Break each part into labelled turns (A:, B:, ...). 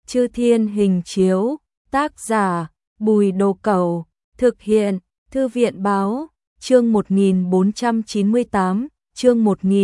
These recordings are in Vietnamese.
A: Chư Thiên hình chiếu, tác giả, Bùi Đồ Cẩu, thực hiện, Thư viện báo, chương 1498, chương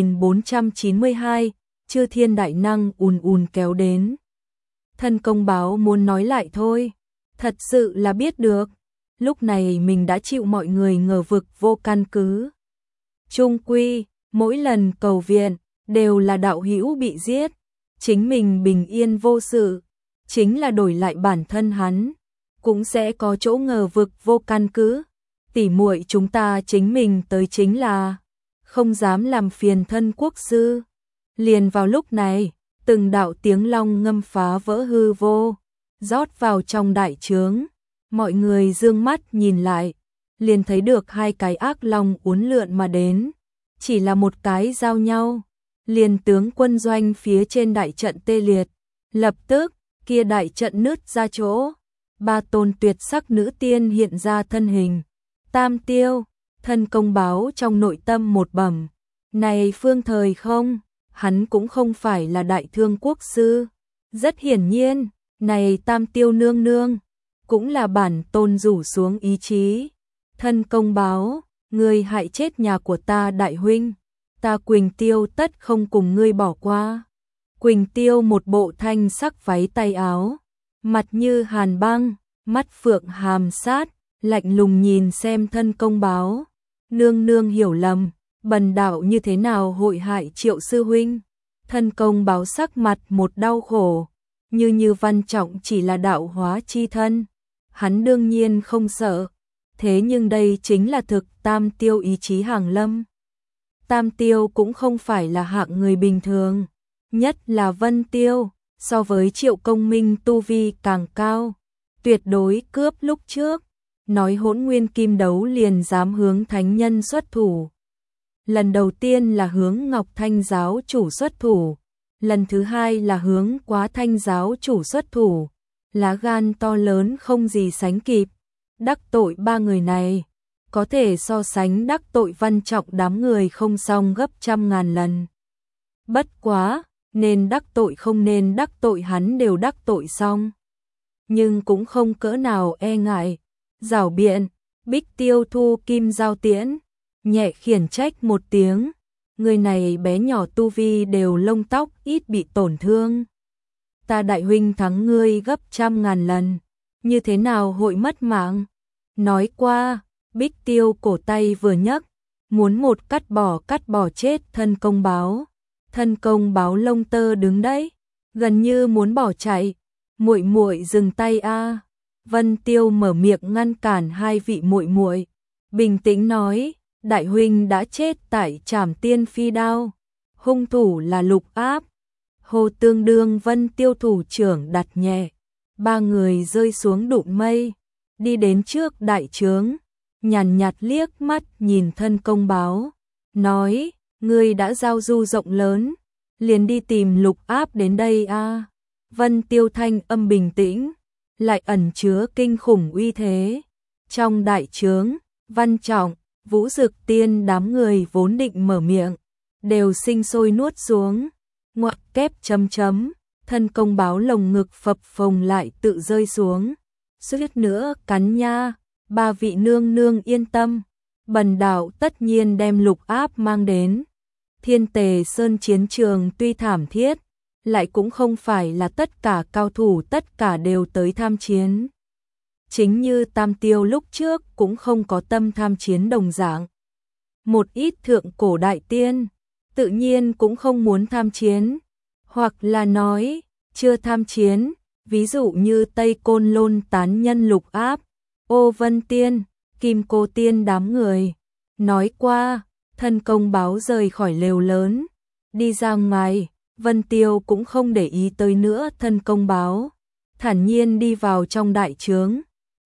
A: 1492, Chư Thiên đại năng ùn ùn kéo đến. Thân công báo muốn nói lại thôi, thật sự là biết được, lúc này mình đã chịu mọi người ngờ vực vô căn cứ. Chung quy, mỗi lần cầu viện, đều là đạo hữu bị giết, chính mình bình yên vô sự, chính là đổi lại bản thân hắn, cũng sẽ có chỗ ngờ vực vô căn cứ. Tỉ muội chúng ta chính mình tới chính là không dám làm phiền thân quốc sư. Liền vào lúc này, từng đạo tiếng long ngâm phá vỡ hư vô, rót vào trong đại trướng. Mọi người dương mắt nhìn lại, liền thấy được hai cái ác long uốn lượn mà đến, chỉ là một cái giao nhau, liền tướng quân doanh phía trên đại trận tê liệt. Lập tức, kia đại trận nứt ra chỗ, ba tôn tuyệt sắc nữ tiên hiện ra thân hình. Tam Tiêu, thân công báo trong nội tâm một bẩm, này phương thời không, hắn cũng không phải là đại thương quốc sư. Rất hiển nhiên, này Tam Tiêu nương nương, cũng là bản tôn rủ xuống ý chí. Thân công báo, ngươi hại chết nhà của ta đại huynh, ta Quỳnh Tiêu tất không cùng ngươi bỏ qua. Quỳnh Tiêu một bộ thanh sắc váy tay áo, mặt như hàn băng, mắt phượng hàm sát, lạnh lùng nhìn xem thân công báo. Nương nương hiểu lầm, bần đạo như thế nào hội hại Triệu sư huynh. Thân công báo sắc mặt một đau khổ, như Văn Trọng chỉ là đạo hóa chi thân, hắn đương nhiên không sợ, thế nhưng đây chính là thực Tam Tiêu ý chí hàng lâm. Tam Tiêu cũng không phải là hạng người bình thường, nhất là Vân Tiêu, so với Triệu Công Minh tu vi càng cao, tuyệt đối cướp. Lúc trước nói Hỗn Nguyên Kim Đấu liền dám hướng thánh nhân xuất thủ. Lần đầu tiên là hướng Ngọc Thanh giáo chủ xuất thủ, lần thứ hai là hướng Quá Thanh giáo chủ xuất thủ, lá gan to lớn không gì sánh kịp. Đắc tội ba người này, có thể so sánh đắc tội Văn Trọng đám người không xong gấp trăm ngàn lần. Bất quá, nên đắc tội không nên đắc tội hắn đều đắc tội xong. Nhưng cũng không cỡ nào e ngại, giảo biện. Bích Tiêu thu kim giao tiễn, nhẹ khiển trách một tiếng, người này bé nhỏ tu vi đều lông tóc ít bị tổn thương. Ta đại huynh thắng ngươi gấp trăm ngàn lần, như thế nào hội mất mạng? Nói qua, Bích Tiêu cổ tay vừa nhấc, muốn một cắt bỏ chết thân công báo. Thân công báo lông tơ đứng đấy, gần như muốn bỏ chạy. Muội muội dừng tay a. Vân Tiêu mở miệng ngăn cản hai vị muội muội, bình tĩnh nói, đại huynh đã chết tại Trảm Tiên phi đao, hung thủ là Lục Áp. Hồ tương đương Vân Tiêu thủ trưởng đặt nhẹ, ba người rơi xuống đụn mây, đi đến trước đại trướng, nhàn nhạt liếc mắt nhìn thân công báo, nói, ngươi đã giao du rộng lớn, liền đi tìm Lục Áp đến đây a. Vân Tiêu thanh âm bình tĩnh, lại ẩn chứa kinh khủng uy thế. Trong đại trướng, Văn Trọng, Vũ Dực Tiên đám người vốn định mở miệng, đều sinh sôi nuốt xuống. Ngoặc kép chấm chấm, thân công báo lồng ngực phập phồng lại tự rơi xuống. Suýt nữa cắn nha, ba vị nương nương yên tâm, bần đạo tất nhiên đem Lục Áp mang đến. Thiên Tề Sơn chiến trường tuy thảm thiết, lại cũng không phải là tất cả cao thủ tất cả đều tới tham chiến. Chính như Tam Tiêu lúc trước cũng không có tâm tham chiến đồng dạng. Một ít thượng cổ đại tiên, tự nhiên cũng không muốn tham chiến, hoặc là nói, chưa tham chiến, ví dụ như Tây Côn Lôn tán nhân Lục Áp, Ô Vân Tiên, Kim Cô Tiên đám người. Nói qua, thân công báo rời khỏi lều lớn, đi ra ngoài. Vân Tiêu cũng không để ý tới nữa thân công báo, thản nhiên đi vào trong đại trướng,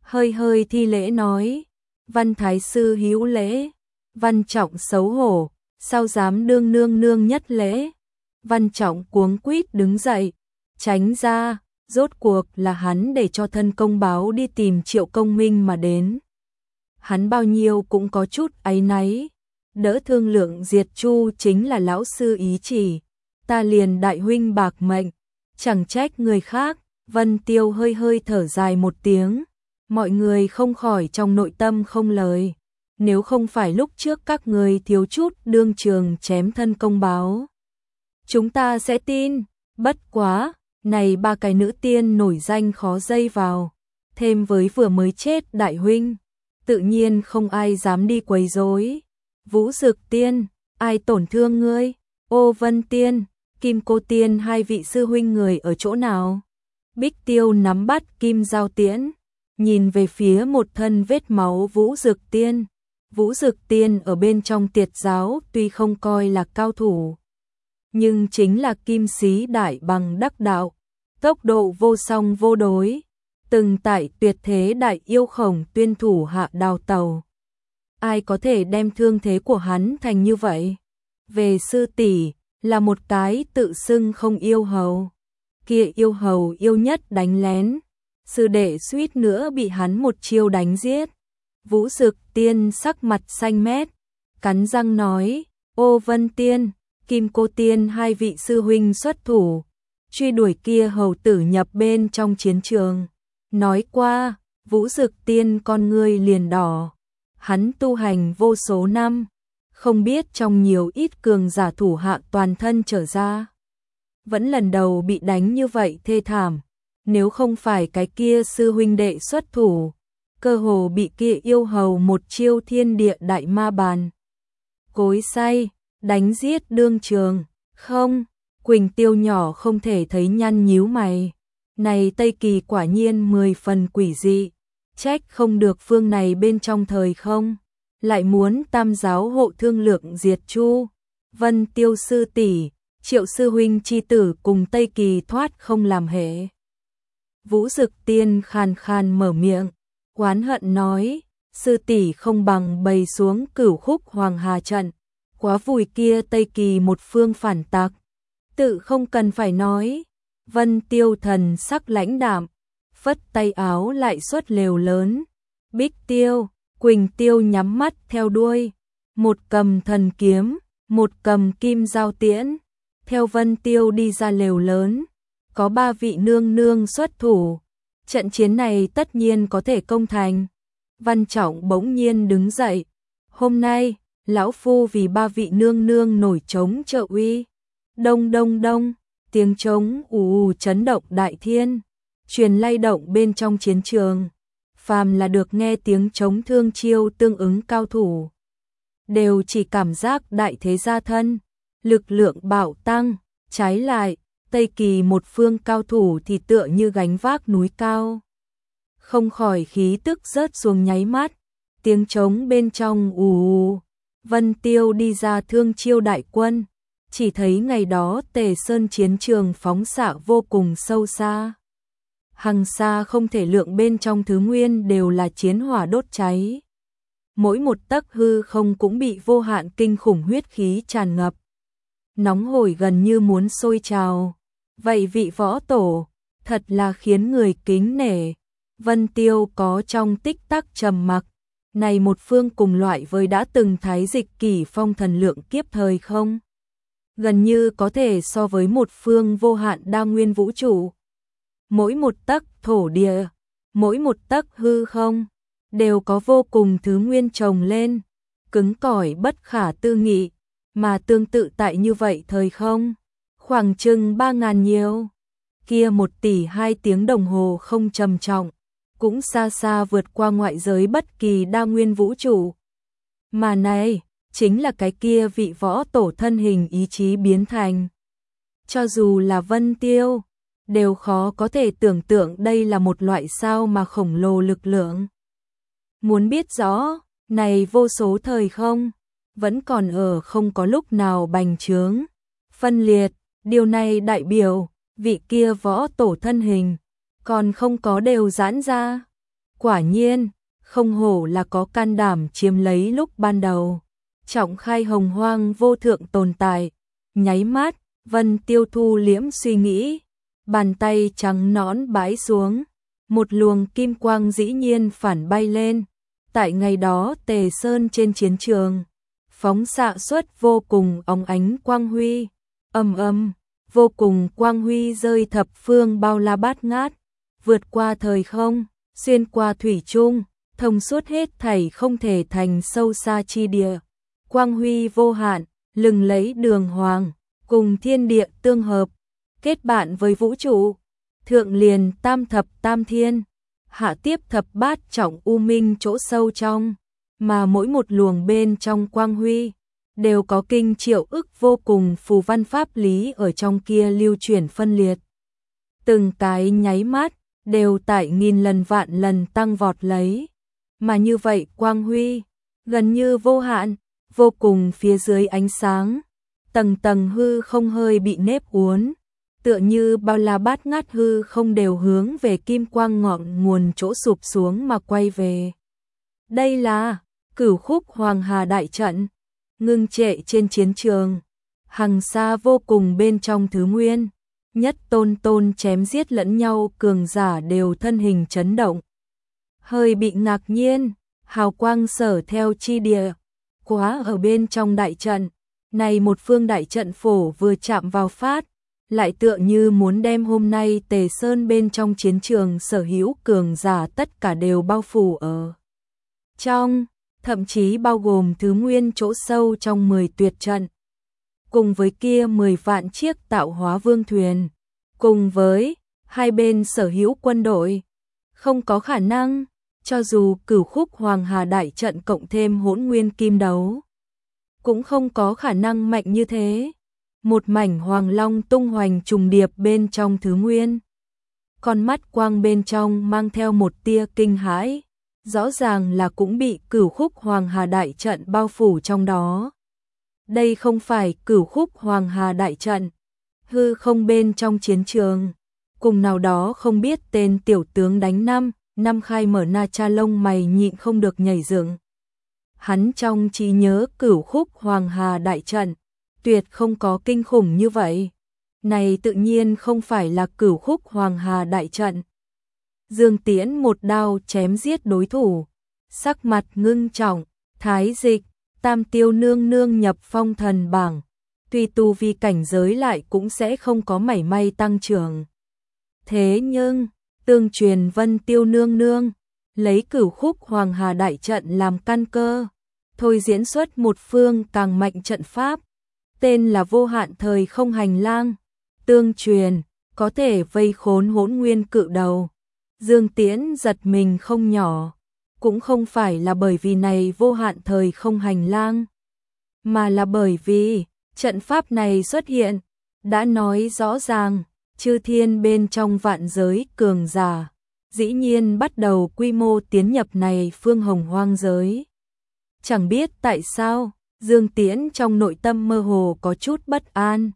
A: hơi thi lễ nói, Văn Thái sư hữu lễ. Văn Trọng xấu hổ, sao dám đương nương nương nhất lễ. Văn Trọng cuống quýt đứng dậy, tránh ra, rốt cuộc là hắn để cho thân công báo đi tìm Triệu Công Minh mà đến. Hắn bao nhiêu cũng có chút áy náy, đỡ thương lượng diệt chu chính là lão sư ý chỉ. Ta liền đại huynh bạc mệnh, chẳng trách người khác, Vân Tiêu hơi hơi thở dài một tiếng, mọi người không khỏi trong nội tâm không lời. Nếu không phải lúc trước các người thiếu chút đương trường chém thân công báo, chúng ta sẽ tin, bất quá, này ba cái nữ tiên nổi danh khó dây vào, thêm với vừa mới chết đại huynh, tự nhiên không ai dám đi quấy rối. Vũ Dực Tiên, ai tổn thương ngươi? Ô Vân Tiên, Kim Cô Tiên, hai vị sư huynh người ở chỗ nào? Bích Tiêu nắm bắt kim giao tiễn, nhìn về phía một thân vết máu Vũ Dực Tiên. Vũ Dực Tiên ở bên trong Tiệt giáo tuy không coi là cao thủ, nhưng chính là kim sĩ đại bằng đắc đạo, tốc độ vô song vô đối, từng tại tuyệt thế đại yêu Khổng Tuyên thủ hạ đào tàu. Ai có thể đem thương thế của hắn thành như vậy? Về sư tỷ, là một cái tự xưng không yêu hầu. Kia yêu hầu yêu nhất đánh lén, sư đệ suýt nữa bị hắn một chiêu đánh giết. Vũ Dực Tiên sắc mặt xanh mét, cắn răng nói, Ô Vân Tiên, Kim Cô Tiên hai vị sư huynh xuất thủ, truy đuổi kia hầu tử nhập bên trong chiến trường. Nói qua, Vũ Dực Tiên con ngươi liền đỏ, hắn tu hành vô số năm, không biết trong nhiều ít cường giả thủ hạ toàn thân trở ra. Vẫn lần đầu bị đánh như vậy thê thảm, nếu không phải cái kia sư huynh đệ xuất thủ, cơ hồ bị kia yêu hầu một chiêu thiên địa đại ma bàn cối xay, đánh giết đương trường. Không, Quỳnh Tiêu nhỏ không thể thấy nhăn nhíu mày. Này Tây Kỳ quả nhiên 10 phần quỷ dị, trách không được phương này bên trong thời không, lại muốn tam giáo hộ thương lượng diệt chu. Vân Tiêu sư tỷ, Triệu sư huynh chi tử cùng Tây Kỳ thoát không làm hệ. Vũ Dực Tiên khàn khàn mở miệng, oán hận nói, sư tỷ không bằng bày xuống Cửu Khúc Hoàng Hà trận, quá vùi kia Tây Kỳ một phương phản tặc. Tự không cần phải nói. Vân Tiêu thần sắc lãnh đạm, phất tay áo lại xuất lều lớn. Bích Tiêu, Quỳnh Tiêu nhắm mắt theo đuôi, một cầm thần kiếm, một cầm kim giao tiễn, theo Vân Tiêu đi ra lều lớn. Có 3 vị nương nương xuất thủ, trận chiến này tất nhiên có thể công thành. Văn Trọng bỗng nhiên đứng dậy, hôm nay, lão phu vì 3 vị nương nương nổi trống trợ uy. Đông đông đông, tiếng trống ù ù chấn động đại thiên, truyền lay động bên trong chiến trường. Phàm là được nghe tiếng trống thương chiêu tương ứng cao thủ, đều chỉ cảm giác đại thế gia thân, lực lượng bạo tăng. Trái lại, Tây Kỳ một phương cao thủ thì tựa như gánh vác núi cao, không khỏi khí tức rớt xuống nháy mắt. Tiếng trống bên trong ù ù, Vân Tiêu đi ra thương chiêu đại quân. Chỉ thấy ngày đó Tề Sơn chiến trường phóng xạ vô cùng sâu xa. Hằng xa không thể lượng bên trong thứ nguyên đều là chiến hỏa đốt cháy. Mỗi một tấc hư không cũng bị vô hạn kinh khủng huyết khí tràn ngập. Nóng hổi gần như muốn sôi trào. Vậy vị võ tổ, thật là khiến người kính nể. Vân Tiêu có trong tích tắc trầm mặc. Này một phương cùng loại với đã từng thái dịch kỷ phong thần lượng kiếp thời không? Gần như có thể so với một phương vô hạn đa nguyên vũ trụ. Mỗi một tấc thổ địa, mỗi một tấc hư không, đều có vô cùng thứ nguyên chồng lên, cứng cỏi bất khả tư nghị, mà tương tự tại như vậy thời không, khoảng chừng 3.000 nhiều. Kia 1 tỷ 2 tiếng đồng hồ không trầm trọng, cũng xa xa vượt qua ngoại giới bất kỳ đa nguyên vũ trụ. Mà này, chính là cái kia vị võ tổ thân hình ý chí biến thành. Cho dù là Vân Tiêu, đều khó có thể tưởng tượng đây là một loại sao mà khổng lồ lực lượng. Muốn biết rõ, này vô số thời không, vẫn còn ở không có lúc nào bành trướng, phân liệt, điều này đại biểu, vị kia võ tổ thân hình, còn không có đều giãn ra. Quả nhiên, không hổ là có can đảm chiếm lấy lúc ban đầu. Trọng khai hồng hoang vô thượng tồn tại, nháy mắt, Vân Tiêu thu liễm suy nghĩ, bàn tay trắng nõn bãi xuống, một luồng kim quang dĩ nhiên phản bay lên. Tại ngày đó Tề Sơn trên chiến trường, phóng xạ xuất vô cùng óng ánh quang huy, ầm ầm, vô cùng quang huy rơi thập phương bao la bát ngát. vượt qua thời không, xuyên qua thủy chung, thông suốt hết thảy không thể thành sâu xa chi địa. Quang huy vô hạn, lừng lấy đường hoàng, cùng thiên địa tương hợp, kết bạn với vũ trụ, thượng liền tam thập tam thiên, hạ tiếp thập bát trọng u minh chỗ sâu trong, mà mỗi một luồng bên trong quang huy đều có kinh triệu ức vô cùng phù văn pháp lý ở trong kia lưu chuyển phân liệt. Từng cái nháy mắt đều tại nghìn lần vạn lần tăng vọt lấy, mà như vậy quang huy gần như vô hạn, vô cùng phía dưới ánh sáng, tầng tầng hư không hơi bị nếp uốn, tựa như bao la bát ngát hư không đều hướng về kim quang ngọn nguồn chỗ sụp xuống mà quay về. Đây là Cửu Khúc Hoàng Hà đại trận, ngưng trệ trên chiến trường, hằng xa vô cùng bên trong thứ nguyên, nhất tôn tôn chém giết lẫn nhau cường giả đều thân hình chấn động. Hơi bị ngạc nhiên, hào quang sở theo chi địa, quá ở bên trong đại trận, này một phương đại trận phổ vừa chạm vào phát, lại tựa như muốn đem hôm nay Tề Sơn bên trong chiến trường sở hữu cường giả tất cả đều bao phủ ở trong, thậm chí bao gồm thứ nguyên chỗ sâu trong 10 tuyệt trận. Cùng với kia 10 vạn chiếc tạo hóa vương thuyền, cùng với hai bên sở hữu quân đội, không có khả năng, cho dù Cửu Khúc Hoàng Hà đại trận cộng thêm Hỗn Nguyên Kim Đấu, cũng không có khả năng mạnh như thế. Một mảnh hoàng long tung hoành trùng điệp bên trong thứ nguyên. Con mắt quang bên trong mang theo một tia kinh hãi, rõ ràng là cũng bị Cửu Khúc Hoàng Hà đại trận bao phủ trong đó. Đây không phải Cửu Khúc Hoàng Hà đại trận, hư không bên trong chiến trường, cùng nào đó không biết tên tiểu tướng đánh năm khai mở na cha lông mày nhịn không được nhảy dựng. Hắn trong trí nhớ Cửu Khúc Hoàng Hà đại trận, tuyệt không có kinh khủng như vậy. Này tự nhiên không phải là Cửu Khúc Hoàng Hà đại trận. Dương Tiễn một đao chém giết đối thủ, sắc mặt ngưng trọng, Thái Dịch, Tam Tiêu nương nương nhập phong thần bảng, tuy tu vi cảnh giới lại cũng sẽ không có mảy may tăng trưởng. Thế nhưng, tương truyền Vân Tiêu nương nương, lấy Cửu Khúc Hoàng Hà đại trận làm căn cơ, thôi diễn xuất một phương càng mạnh trận pháp, tên là Vô Hạn Thời Không Hành Lang, tương truyền có thể vây khốn Hỗn Nguyên Cự Đầu. Dương Tiễn giật mình không nhỏ, cũng không phải là bởi vì này Vô Hạn Thời Không Hành Lang, mà là bởi vì trận pháp này xuất hiện, đã nói rõ ràng, chư thiên bên trong vạn giới cường giả, dĩ nhiên bắt đầu quy mô tiến nhập này phương hồng hoang giới. Chẳng biết tại sao, Dương Tiễn trong nội tâm mơ hồ có chút bất an.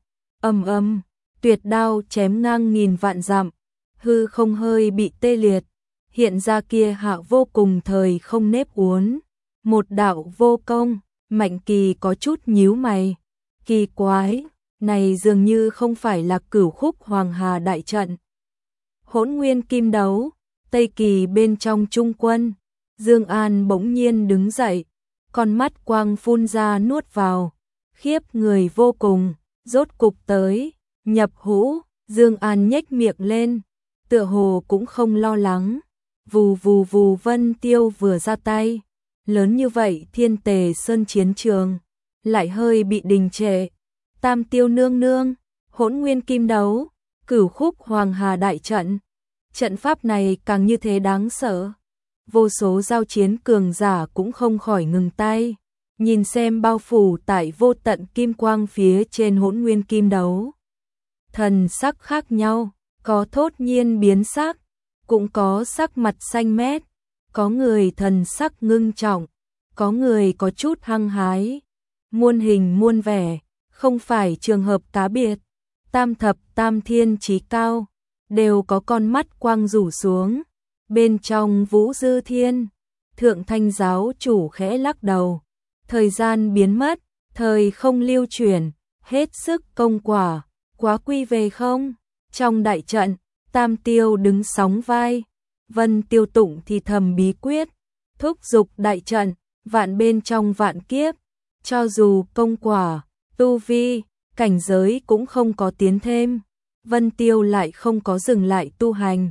A: Tuyệt đao chém ngang nghìn vạn dặm, hư không hơi bị tê liệt, hiện ra kia hạ vô cùng thời không nếp uốn, một đạo vô công. Mạnh Kỳ có chút nhíu mày, kỳ quái, này dường như không phải là Cửu Khúc Hoàng Hà đại trận. Hỗn Nguyên Kim Đấu, Tây Kỳ bên trong trung quân, Dương An bỗng nhiên đứng dậy, con mắt quang phun ra nuốt vào, khiếp người vô cùng, rốt cục tới, nhập hũ. Dương An nhếch miệng lên, tựa hồ cũng không lo lắng. Vù vù vù, Vân Tiêu vừa ra tay, lớn như vậy Thiên Tề Sơn chiến trường lại hơi bị đình trệ. Tam Tiêu nương nương, Hỗn Nguyên Kim Đấu, Cửu Khúc Hoàng Hà đại trận, trận pháp này càng như thế đáng sợ. Vô số giao chiến cường giả cũng không khỏi ngừng tay, nhìn xem bao phủ tại vô tận kim quang phía trên Hỗn Nguyên Kim Đấu. Thần sắc khác nhau, có thốt nhiên biến sắc, cũng có sắc mặt xanh mét, có người thần sắc ngưng trọng, có người có chút hăng hái, muôn hình muôn vẻ, không phải trường hợp cá biệt. Tam thập tam thiên chí cao, đều có con mắt quang rủ xuống. Bên trong Vũ Dư Thiên, Thượng Thanh giáo chủ khẽ lắc đầu. Thời gian biến mất, thời không lưu chuyển, hết sức công quả, quá quy về không? Trong đại trận, Tam Tiêu đứng sóng vai, Vân Tiêu tụng thì thầm bí quyết, thúc giục đại trận, vạn bên trong vạn kiếp, cho dù công quả, tu vi, cảnh giới cũng không có tiến thêm, Vân Tiêu lại không có dừng lại tu hành,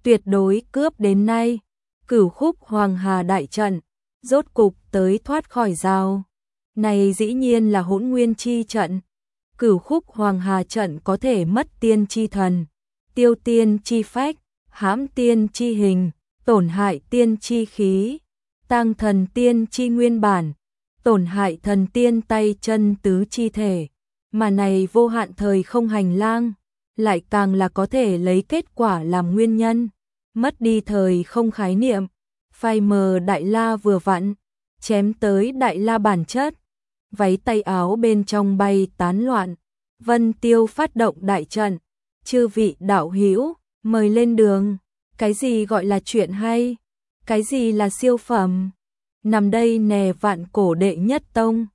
A: tuyệt đối cướp đến nay, Cửu Khúc Hoàng Hà đại trận, rốt cục tới thoát khỏi rào. Này dĩ nhiên là Hỗn Nguyên chi trận. Cửu Khúc Hoàng Hà trận có thể mất tiên chi thần, tiêu tiên chi phách, hãm tiên chi hình, tổn hại tiên chi khí, tăng thần tiên chi nguyên bản, tổn hại thần tiên tay chân tứ chi thể. Mà này vô hạn thời không hành lang, lại càng là có thể lấy kết quả làm nguyên nhân, mất đi thời không khái niệm, phai mờ đại la vừa vặn, chém tới đại la bản chất, váy tay áo bên trong bay tán loạn. Vân Tiêu phát động đại trận, chư vị đạo hữu, mời lên đường. Cái gì gọi là chuyện hay? Cái gì là siêu phẩm? Nằm đây nè vạn cổ đệ nhất tông.